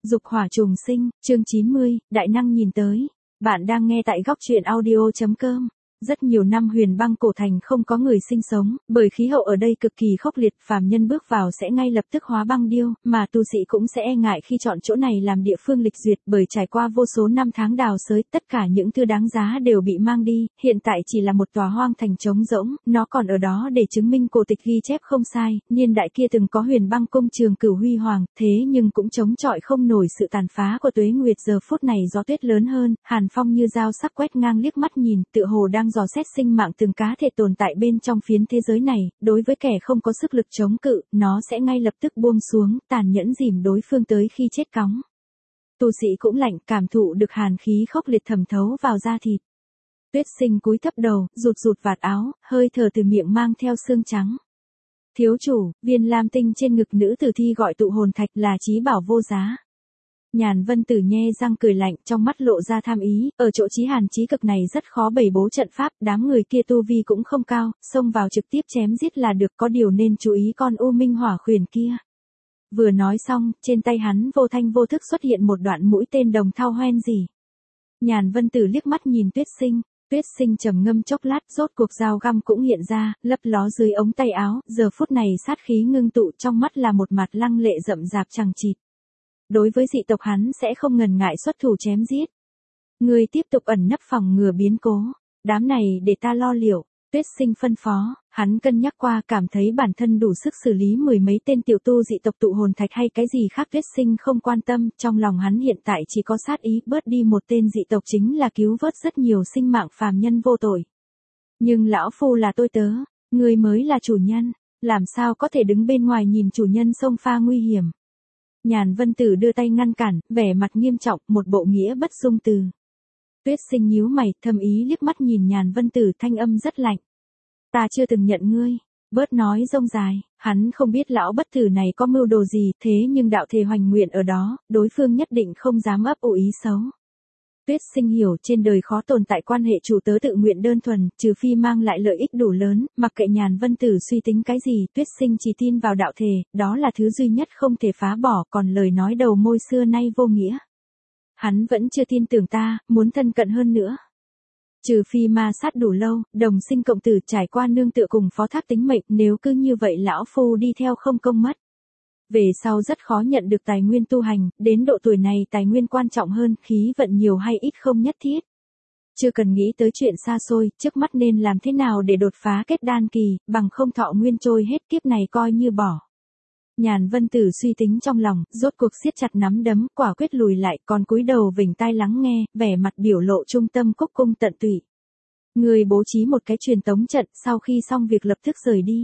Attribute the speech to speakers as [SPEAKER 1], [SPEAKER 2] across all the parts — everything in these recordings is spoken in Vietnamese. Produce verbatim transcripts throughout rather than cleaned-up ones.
[SPEAKER 1] Dục hỏa trùng sinh, chương chín mươi, đại năng nhìn tới. Bạn đang nghe tại góc truyện audio.com. Rất nhiều năm Huyền Băng cổ thành không có người sinh sống, bởi khí hậu ở đây cực kỳ khốc liệt, phàm nhân bước vào sẽ ngay lập tức hóa băng điêu, mà tu sĩ cũng sẽ e ngại khi chọn chỗ này làm địa phương lịch duyệt, bởi trải qua vô số năm tháng đào xới, tất cả những thứ đáng giá đều bị mang đi, hiện tại chỉ là một tòa hoang thành trống rỗng, nó còn ở đó để chứng minh cổ tịch ghi chép không sai, niên đại kia từng có Huyền Băng công trường cửu huy hoàng, thế nhưng cũng chống chọi không nổi sự tàn phá của tuế nguyệt. Giờ phút này gió tuyết lớn hơn, hàn phong như dao sắc quét ngang, liếc mắt nhìn, tựa hồ đang dò xét sinh mạng từng cá thể tồn tại bên trong phiến thế giới này, đối với kẻ không có sức lực chống cự, nó sẽ ngay lập tức buông xuống, tàn nhẫn dìm đối phương tới khi chết cóng. Tu sĩ cũng lạnh, cảm thụ được hàn khí khốc liệt thẩm thấu vào da thịt. Tuyết Sinh cúi thấp đầu, rụt rụt vạt áo, hơi thở từ miệng mang theo xương trắng. Thiếu chủ, viên lam tinh trên ngực nữ tử thi gọi tụ hồn thạch là chí bảo vô giá. Nhàn Vân Tử nhe răng cười lạnh, trong mắt lộ ra tham ý, ở chỗ chí hàn chí cực này rất khó bày bố trận pháp, đám người kia tu vi cũng không cao, xông vào trực tiếp chém giết là được, có điều nên chú ý con U Minh Hỏa Khuyển kia. Vừa nói xong, trên tay hắn vô thanh vô thức xuất hiện một đoạn mũi tên đồng thau hoen gì. Nhàn Vân Tử liếc mắt nhìn Tuyết Sinh, Tuyết Sinh trầm ngâm chốc lát, rốt cuộc dao găm cũng hiện ra, lấp ló dưới ống tay áo, giờ phút này sát khí ngưng tụ, trong mắt là một mặt lăng lệ rậm rạp chằng chịt. Đối với dị tộc hắn sẽ không ngần ngại xuất thủ chém giết. Người tiếp tục ẩn nấp phòng ngừa biến cố, đám này để ta lo liệu. Tuyết Sinh phân phó, hắn cân nhắc qua, cảm thấy bản thân đủ sức xử lý mười mấy tên tiểu tu dị tộc tụ hồn thạch hay cái gì khác. Tuyết Sinh không quan tâm, trong lòng hắn hiện tại chỉ có sát ý, bớt đi một tên dị tộc chính là cứu vớt rất nhiều sinh mạng phàm nhân vô tội. Nhưng lão phu là tôi tớ, người mới là chủ nhân, làm sao có thể đứng bên ngoài nhìn chủ nhân xông pha nguy hiểm. Nhàn Vân Tử đưa tay ngăn cản, vẻ mặt nghiêm trọng, một bộ nghĩa bất dung từ. Tuyết Sinh nhíu mày, thầm ý liếc mắt nhìn Nhàn Vân Tử, thanh âm rất lạnh. Ta chưa từng nhận ngươi, bớt nói rông dài, hắn không biết lão bất tử này có mưu đồ gì, thế nhưng đạo thể hoành nguyện ở đó, đối phương nhất định không dám ấp ủ ý xấu. Tuyết Sinh hiểu trên đời khó tồn tại quan hệ chủ tớ tự nguyện đơn thuần, trừ phi mang lại lợi ích đủ lớn, mặc kệ Nhàn Vân Tử suy tính cái gì, Tuyết Sinh chỉ tin vào đạo thể, đó là thứ duy nhất không thể phá bỏ, còn lời nói đầu môi xưa nay vô nghĩa. Hắn vẫn chưa tin tưởng ta, muốn thân cận hơn nữa. Trừ phi ma sát đủ lâu, đồng sinh cộng tử trải qua nương tựa cùng phó thác tính mệnh, nếu cứ như vậy lão phu đi theo không công mất. Về sau rất khó nhận được tài nguyên tu hành, đến độ tuổi này tài nguyên quan trọng hơn, khí vận nhiều hay ít không nhất thiết. Chưa cần nghĩ tới chuyện xa xôi, trước mắt nên làm thế nào để đột phá kết đan kỳ, bằng không thọ nguyên trôi hết kiếp này coi như bỏ. Nhàn Vân Tử suy tính trong lòng, rốt cuộc siết chặt nắm đấm, quả quyết lùi lại, còn cúi đầu vểnh tai lắng nghe, vẻ mặt biểu lộ trung tâm cúc cung tận tụy. Người bố trí một cái truyền tống trận, sau khi xong việc lập tức rời đi.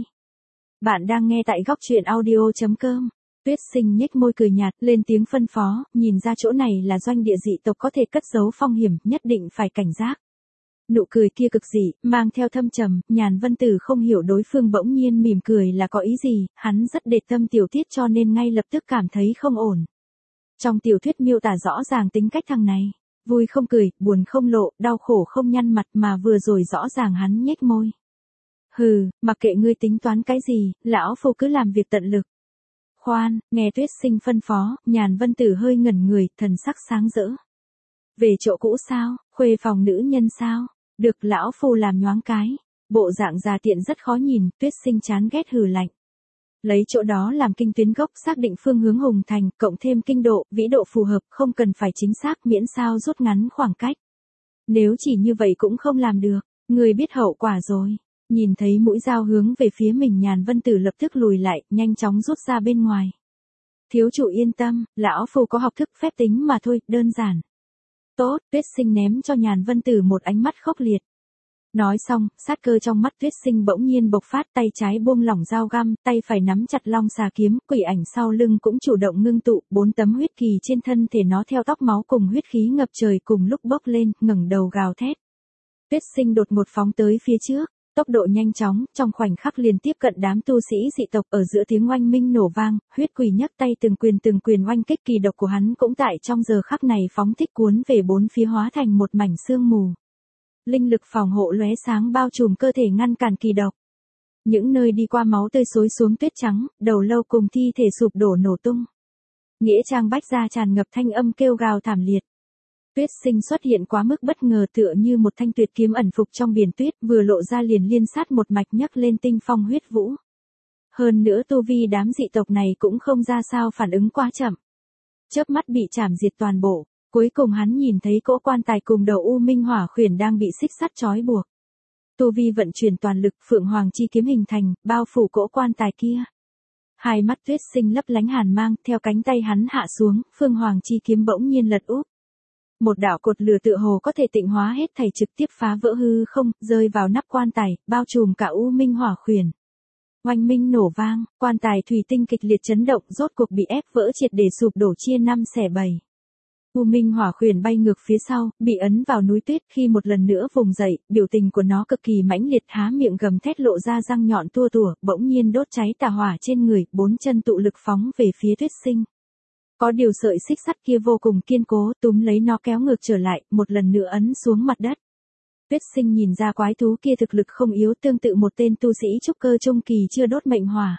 [SPEAKER 1] Bạn đang nghe tại góc truyện audio.com. Tuyết Sinh nhếch môi cười nhạt, lên tiếng phân phó, nhìn ra chỗ này là doanh địa dị tộc có thể cất giấu phong hiểm, nhất định phải cảnh giác. Nụ cười kia cực dị, mang theo thâm trầm, Nhàn Vân Tử không hiểu đối phương bỗng nhiên mỉm cười là có ý gì, hắn rất để tâm tiểu tiết cho nên ngay lập tức cảm thấy không ổn. Trong tiểu thuyết miêu tả rõ ràng tính cách thằng này, vui không cười, buồn không lộ, đau khổ không nhăn mặt, mà vừa rồi rõ ràng hắn nhếch môi. Hừ, mặc kệ ngươi tính toán cái gì, lão phu cứ làm việc tận lực. Khoan, nghe Tuyết Sinh phân phó, Nhàn Vân Tử hơi ngẩn người, thần sắc sáng rỡ. Về chỗ cũ sao, khuê phòng nữ nhân sao? Được, lão phu làm nhoáng cái. Bộ dạng già tiện rất khó nhìn, Tuyết Sinh chán ghét hừ lạnh. Lấy chỗ đó làm kinh tuyến gốc, xác định phương hướng hùng thành, cộng thêm kinh độ, vĩ độ phù hợp, không cần phải chính xác, miễn sao rút ngắn khoảng cách. Nếu chỉ như vậy cũng không làm được, người biết hậu quả rồi. Nhìn thấy mũi dao hướng về phía mình, Nhàn Vân Tử lập tức lùi lại, nhanh chóng rút ra bên ngoài. Thiếu chủ yên tâm, lão phu có học thức phép tính mà thôi, đơn giản. Tốt, Tuyết Sinh ném cho Nhàn Vân Tử một ánh mắt khốc liệt. Nói xong, sát cơ trong mắt Tuyết Sinh bỗng nhiên bộc phát, tay trái buông lỏng dao găm, tay phải nắm chặt long xà kiếm, quỷ ảnh sau lưng cũng chủ động ngưng tụ, bốn tấm huyết kỳ trên thân thể nó theo tóc máu cùng huyết khí ngập trời cùng lúc bốc lên, ngẩng đầu gào thét. Tuyết Sinh đột ngột phóng tới phía trước. Tốc độ nhanh chóng, trong khoảnh khắc liền tiếp cận đám tu sĩ dị tộc, ở giữa tiếng oanh minh nổ vang, huyết quỷ nhấc tay từng quyền từng quyền oanh kích, kỳ độc của hắn cũng tại trong giờ khắc này phóng thích cuốn về bốn phía hóa thành một mảnh sương mù. Linh lực phòng hộ lóe sáng bao trùm cơ thể ngăn cản kỳ độc. Những nơi đi qua máu tươi xối xuống tuyết trắng, đầu lâu cùng thi thể sụp đổ nổ tung. Nghĩa trang Bách Gia tràn ngập thanh âm kêu gào thảm liệt. Tuyết Sinh xuất hiện quá mức bất ngờ tựa như một thanh tuyệt kiếm ẩn phục trong biển tuyết, vừa lộ ra liền liên sát một mạch nhấc lên tinh phong huyết vũ. Hơn nữa tu vi đám dị tộc này cũng không ra sao, phản ứng quá chậm. Chớp mắt bị chảm diệt toàn bộ, cuối cùng hắn nhìn thấy cỗ quan tài cùng đầu U Minh Hỏa Khuyển đang bị xích sắt trói buộc. Tu vi vận chuyển toàn lực, Phượng Hoàng chi kiếm hình thành, bao phủ cỗ quan tài kia. Hai mắt Tuyết Sinh lấp lánh hàn mang, theo cánh tay hắn hạ xuống, Phương Hoàng chi kiếm bỗng nhiên lật úp. Một đạo cột lửa tựa hồ có thể tịnh hóa hết thảy trực tiếp phá vỡ hư không, rơi vào nắp quan tài, bao trùm cả U Minh Hỏa Khuyển. Oanh minh nổ vang, quan tài thủy tinh kịch liệt chấn động, rốt cuộc bị ép vỡ triệt để sụp đổ chia năm xẻ bảy. U Minh Hỏa Khuyển bay ngược phía sau, bị ấn vào núi tuyết, khi một lần nữa vùng dậy, biểu tình của nó cực kỳ mãnh liệt, há miệng gầm thét lộ ra răng nhọn tua tủa, bỗng nhiên đốt cháy tà hỏa trên người, bốn chân tụ lực phóng về phía Tuyết Sinh. Có điều sợi xích sắt kia vô cùng kiên cố, túm lấy nó kéo ngược trở lại, một lần nữa ấn xuống mặt đất. Tuyết Sinh nhìn ra quái thú kia thực lực không yếu, tương tự một tên tu sĩ trúc cơ trung kỳ chưa đốt mệnh hỏa.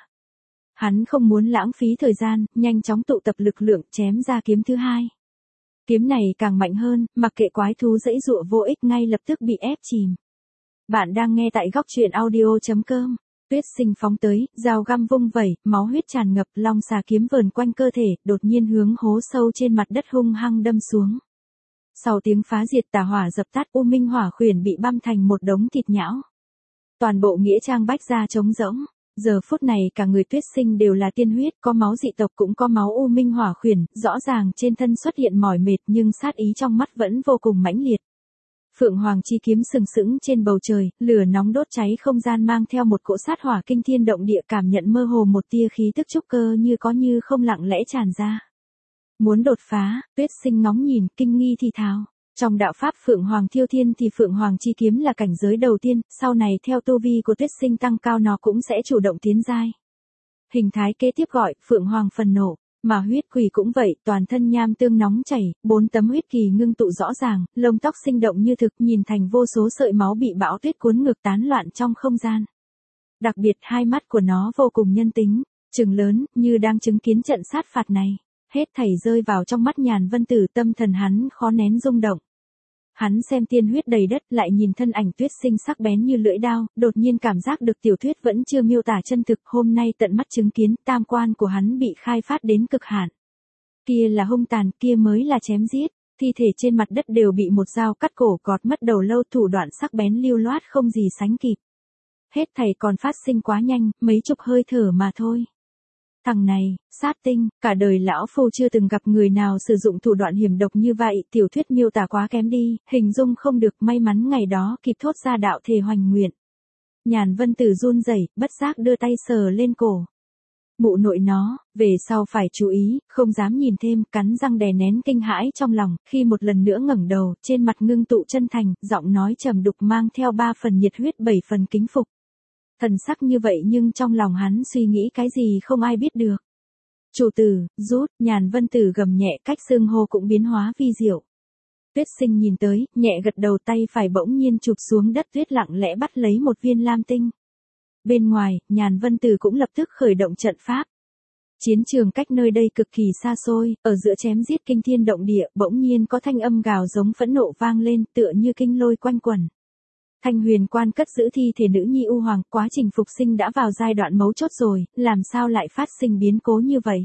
[SPEAKER 1] Hắn không muốn lãng phí thời gian, nhanh chóng tụ tập lực lượng chém ra kiếm thứ hai. Kiếm này càng mạnh hơn, mặc kệ quái thú dãy dụa vô ích ngay lập tức bị ép chìm. Bạn đang nghe tại góc truyện audio chấm com. Tuyết Sinh phóng tới, dao găm vung vẩy, máu huyết tràn ngập, long xà kiếm vờn quanh cơ thể, đột nhiên hướng hố sâu trên mặt đất hung hăng đâm xuống. Sau tiếng phá diệt tà hỏa dập tắt, U Minh Hỏa Khuyển bị băm thành một đống thịt nhão. Toàn bộ nghĩa trang Bách Gia trống rỗng. Giờ phút này cả người Tuyết Sinh đều là tiên huyết, có máu dị tộc cũng có máu U Minh Hỏa Khuyển, rõ ràng trên thân xuất hiện mỏi mệt nhưng sát ý trong mắt vẫn vô cùng mãnh liệt. Phượng Hoàng chi kiếm sừng sững trên bầu trời, lửa nóng đốt cháy không gian mang theo một cỗ sát hỏa kinh thiên động địa, cảm nhận mơ hồ một tia khí tức trúc cơ như có như không lặng lẽ tràn ra. Muốn đột phá, Tuyết Sinh ngóng nhìn, kinh nghi thì thào. Trong đạo pháp Phượng Hoàng Thiêu Thiên thì Phượng Hoàng chi kiếm là cảnh giới đầu tiên, sau này theo tu vi của Tuyết Sinh tăng cao nó cũng sẽ chủ động tiến giai. Hình thái kế tiếp gọi Phượng Hoàng Phần Nộ, mà huyết quỷ cũng vậy, toàn thân nham tương nóng chảy, bốn tấm huyết kỳ ngưng tụ rõ ràng, lông tóc sinh động như thực, nhìn thành vô số sợi máu bị bão tuyết cuốn ngược tán loạn trong không gian. Đặc biệt hai mắt của nó vô cùng nhân tính, trừng lớn, như đang chứng kiến trận sát phạt này. Hết thảy rơi vào trong mắt Nhàn Vân Tử, tâm thần hắn khó nén rung động. Hắn xem tiên huyết đầy đất, lại nhìn thân ảnh Tuyết Sinh sắc bén như lưỡi dao, đột nhiên cảm giác được tiểu thuyết vẫn chưa miêu tả chân thực, hôm nay tận mắt chứng kiến, tam quan của hắn bị khai phát đến cực hạn. Kia là hung tàn, kia mới là chém giết, thi thể trên mặt đất đều bị một dao cắt cổ, gọt mất đầu lâu, thủ đoạn sắc bén lưu loát không gì sánh kịp. Hết thảy còn phát sinh quá nhanh, mấy chục hơi thở mà thôi. Thằng này, sát tinh, cả đời lão phu chưa từng gặp người nào sử dụng thủ đoạn hiểm độc như vậy, tiểu thuyết miêu tả quá kém đi, hình dung không được, may mắn ngày đó kịp thốt ra đạo thề hoành nguyện. Nhàn Vân Tử run rẩy, bất giác đưa tay sờ lên cổ. Mụ nội nó, về sau phải chú ý, không dám nhìn thêm, cắn răng đè nén kinh hãi trong lòng, khi một lần nữa ngẩng đầu, trên mặt ngưng tụ chân thành, giọng nói trầm đục mang theo ba phần nhiệt huyết bảy phần kính phục. Thần sắc như vậy nhưng trong lòng hắn suy nghĩ cái gì không ai biết được. Chủ tử, rút, Nhàn Vân Tử gầm nhẹ, cách xưng hô cũng biến hóa vi diệu. Tuyết Sinh nhìn tới, nhẹ gật đầu, tay phải bỗng nhiên chụp xuống đất tuyết, lặng lẽ bắt lấy một viên lam tinh. Bên ngoài, Nhàn Vân Tử cũng lập tức khởi động trận pháp. Chiến trường cách nơi đây cực kỳ xa xôi, ở giữa chém giết kinh thiên động địa, bỗng nhiên có thanh âm gào giống phẫn nộ vang lên, tựa như kinh lôi quanh quẩn. Thanh Huyền Quan cất giữ thi thể nữ nhi U Hoàng, quá trình phục sinh đã vào giai đoạn mấu chốt rồi, làm sao lại phát sinh biến cố như vậy?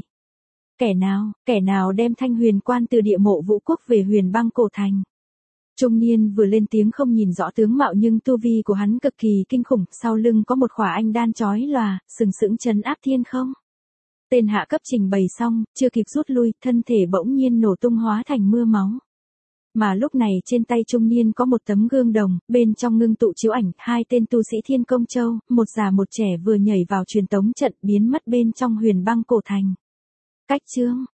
[SPEAKER 1] Kẻ nào, kẻ nào đem Thanh Huyền Quan từ địa mộ Vũ Quốc về Huyền Băng Cổ Thành? Trung niên vừa lên tiếng, không nhìn rõ tướng mạo nhưng tu vi của hắn cực kỳ kinh khủng, sau lưng có một khỏa anh đan chói lòa, sừng sững trấn áp thiên không. Tên hạ cấp trình bày xong, chưa kịp rút lui, thân thể bỗng nhiên nổ tung hóa thành mưa máu. Mà lúc này trên tay trung niên có một tấm gương đồng, bên trong ngưng tụ chiếu ảnh, hai tên tu sĩ Thiên Công Châu, một già một trẻ vừa nhảy vào truyền tống trận, biến mất bên trong Huyền Băng Cổ Thành. Cách chương,